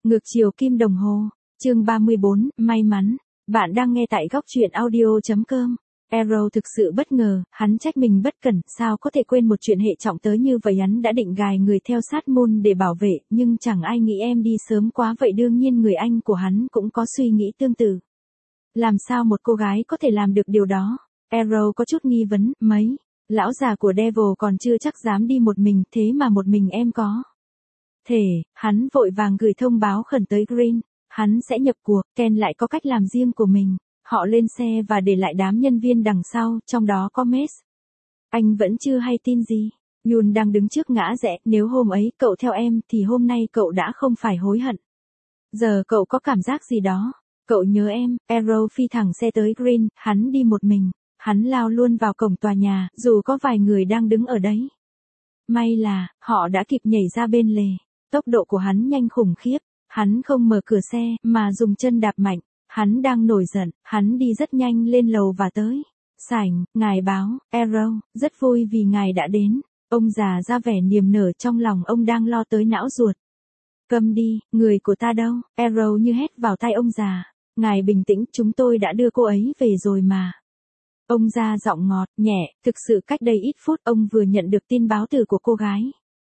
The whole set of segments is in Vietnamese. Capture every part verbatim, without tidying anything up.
Ngược chiều kim đồng hồ, chương ba mươi bốn, may mắn. Bạn đang nghe tại góc truyện audio chấm com. Arrow thực sự bất ngờ, hắn trách mình bất cẩn, sao có thể quên một chuyện hệ trọng tới như vậy. Hắn đã định gài người theo sát Moon để bảo vệ, nhưng chẳng ai nghĩ em đi sớm quá vậy. Đương nhiên người anh của hắn cũng có suy nghĩ tương tự. Làm sao một cô gái có thể làm được điều đó? Arrow có chút nghi vấn, mấy. Lão già của Devil còn chưa chắc dám đi một mình, thế mà một mình em có thể. Hắn vội vàng gửi thông báo khẩn tới Green. Hắn sẽ nhập cuộc, Ken lại có cách làm riêng của mình. Họ lên xe và để lại đám nhân viên đằng sau, trong đó có Mace. Anh vẫn chưa hay tin gì. Yoon đang đứng trước ngã rẽ, nếu hôm ấy cậu theo em thì hôm nay cậu đã không phải hối hận. Giờ cậu có cảm giác gì đó. Cậu nhớ em. Arrow phi thẳng xe tới Green, hắn đi một mình. Hắn lao luôn vào cổng tòa nhà, dù có vài người đang đứng ở đấy. May là, họ đã kịp nhảy ra bên lề. Tốc độ của hắn nhanh khủng khiếp. Hắn không mở cửa xe, mà dùng chân đạp mạnh. Hắn đang nổi giận, hắn đi rất nhanh lên lầu và tới sảnh. Ngài báo, Arrow, rất vui vì ngài đã đến. Ông già ra vẻ niềm nở, trong lòng ông đang lo tới não ruột. Câm đi, người của ta đâu? Arrow như hét vào tai ông già. Ngài bình tĩnh, chúng tôi đã đưa cô ấy về rồi mà. Ông già giọng ngọt, nhẹ, thực sự cách đây ít phút ông vừa nhận được tin báo từ của cô gái.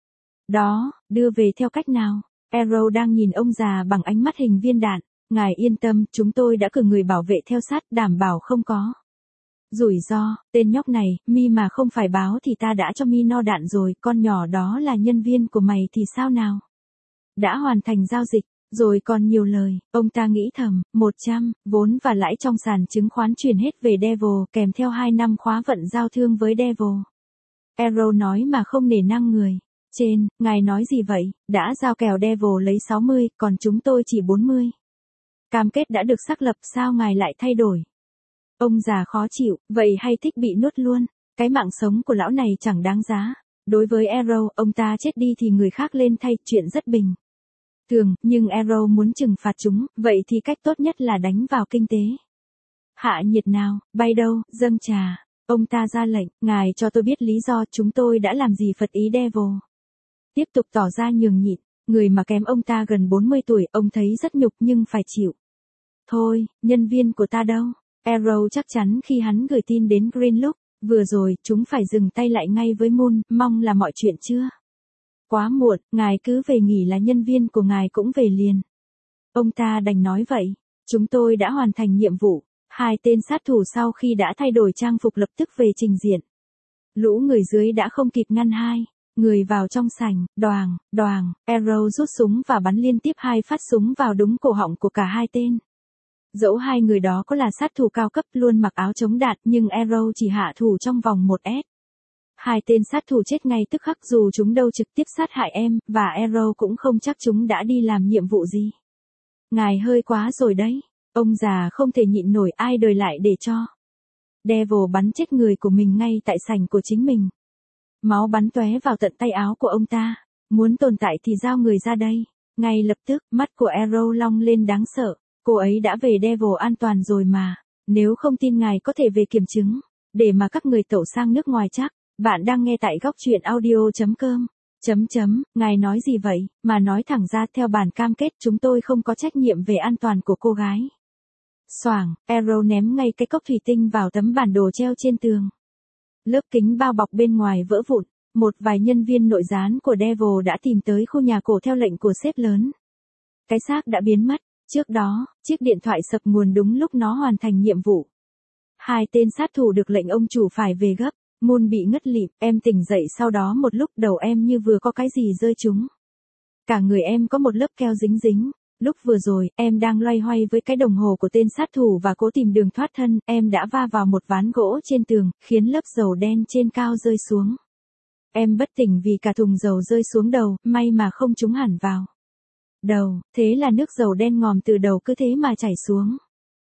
Đó, đưa về theo cách nào? Arrow đang nhìn ông già bằng ánh mắt hình viên đạn. Ngài yên tâm, chúng tôi đã cử người bảo vệ theo sát, đảm bảo không có rủi ro. Tên nhóc này, mi mà không phải báo thì ta đã cho mi no đạn rồi. Con nhỏ đó là nhân viên của mày thì sao nào? Đã hoàn thành giao dịch, rồi còn nhiều lời. Ông ta nghĩ thầm, một trăm, vốn và lãi trong sàn chứng khoán chuyển hết về Devil, kèm theo hai năm khóa vận giao thương với Devil. Arrow nói mà không nể nang người. Trên, ngài nói gì vậy? Đã giao kèo Devil lấy sáu mươi, còn chúng tôi chỉ bốn mươi. Cam kết đã được xác lập, sao ngài lại thay đổi? Ông già khó chịu, vậy hay thích bị nuốt luôn? Cái mạng sống của lão này chẳng đáng giá. Đối với Arrow, ông ta chết đi thì người khác lên thay, chuyện rất bình thường, nhưng Arrow muốn trừng phạt chúng, vậy thì cách tốt nhất là đánh vào kinh tế. Hạ nhiệt nào, bay đâu, dâng trà. Ông ta ra lệnh, ngài cho tôi biết lý do chúng tôi đã làm gì phật ý Devil. Tiếp tục tỏ ra nhường nhịn, người mà kém ông ta gần bốn mươi tuổi, ông thấy rất nhục nhưng phải chịu. Thôi, nhân viên của ta đâu? Arrow chắc chắn khi hắn gửi tin đến Green lúc vừa rồi, chúng phải dừng tay lại ngay với Moon, mong là mọi chuyện chưa quá muộn, ngài cứ về nghỉ là nhân viên của ngài cũng về liền. Ông ta đành nói vậy, chúng tôi đã hoàn thành nhiệm vụ. Hai tên sát thủ sau khi đã thay đổi trang phục lập tức về trình diện. Lũ người dưới đã không kịp ngăn hai người vào trong sảnh. Đoàng, đoàng, Arrow rút súng và bắn liên tiếp hai phát súng vào đúng cổ họng của cả hai tên. Dẫu hai người đó có là sát thủ cao cấp luôn mặc áo chống đạn, nhưng Arrow chỉ hạ thủ trong vòng một S. Hai tên sát thủ chết ngay tức khắc dù chúng đâu trực tiếp sát hại em, và Arrow cũng không chắc chúng đã đi làm nhiệm vụ gì. Ngài hơi quá rồi đấy. Ông già không thể nhịn nổi, ai đời lại để cho Devil bắn chết người của mình ngay tại sảnh của chính mình. Máu bắn tóe vào tận tay áo của ông ta. Muốn tồn tại thì giao người ra đây. Ngay lập tức, mắt của Arrow long lên đáng sợ. Cô ấy đã về Devil an toàn rồi mà. Nếu không tin ngài có thể về kiểm chứng. Để mà các người tẩu sang nước ngoài chắc. Bạn đang nghe tại góc truyện audio chấm com. Chấm chấm, ngài nói gì vậy? Mà nói thẳng ra, theo bản cam kết chúng tôi không có trách nhiệm về an toàn của cô gái. Xoảng, Arrow ném ngay cái cốc thủy tinh vào tấm bản đồ treo trên tường. Lớp kính bao bọc bên ngoài vỡ vụn. Một vài nhân viên nội gián của Devil đã tìm tới khu nhà cổ theo lệnh của sếp lớn. Cái xác đã biến mất. Trước đó, chiếc điện thoại sập nguồn đúng lúc nó hoàn thành nhiệm vụ. Hai tên sát thủ được lệnh ông chủ phải về gấp. Moon bị ngất lịm, em tỉnh dậy sau đó một lúc, đầu em như vừa có cái gì rơi trúng. Cả người em có một lớp keo dính dính. Lúc vừa rồi, em đang loay hoay với cái đồng hồ của tên sát thủ và cố tìm đường thoát thân, em đã va vào một ván gỗ trên tường, khiến lớp dầu đen trên cao rơi xuống. Em bất tỉnh vì cả thùng dầu rơi xuống đầu, may mà không trúng hẳn vào đầu, thế là nước dầu đen ngòm từ đầu cứ thế mà chảy xuống.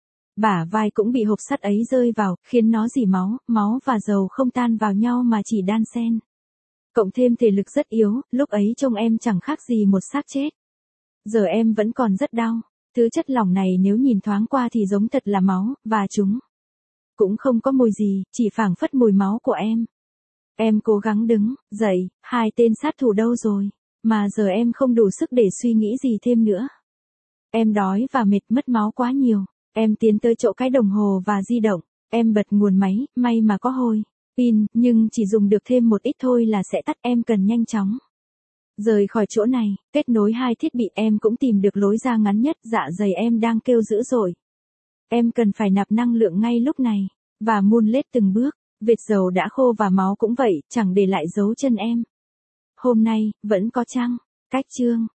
Bả vai cũng bị hộp sắt ấy rơi vào, khiến nó rỉ máu, máu và dầu không tan vào nhau mà chỉ đan xen. Cộng thêm thể lực rất yếu, lúc ấy trông em chẳng khác gì một xác chết. Giờ em vẫn còn rất đau. Thứ chất lỏng này nếu nhìn thoáng qua thì giống thật là máu, và chúng cũng không có mùi gì, chỉ phảng phất mùi máu của em. Em cố gắng đứng dậy, hai tên sát thủ đâu rồi? Mà giờ em không đủ sức để suy nghĩ gì thêm nữa. Em đói và mệt, mất máu quá nhiều. Em tiến tới chỗ cái đồng hồ và di động. Em bật nguồn máy, may mà có hồi pin, nhưng chỉ dùng được thêm một ít thôi là sẽ tắt, em cần nhanh chóng rời khỏi chỗ này. Kết nối hai thiết bị, em cũng tìm được lối ra ngắn nhất, dạ dày em đang kêu dữ dội. Em cần phải nạp năng lượng ngay lúc này. Và muôn lết từng bước, vệt dầu đã khô và máu cũng vậy, chẳng để lại dấu chân em. Hôm nay, vẫn có trăng. Cách chương.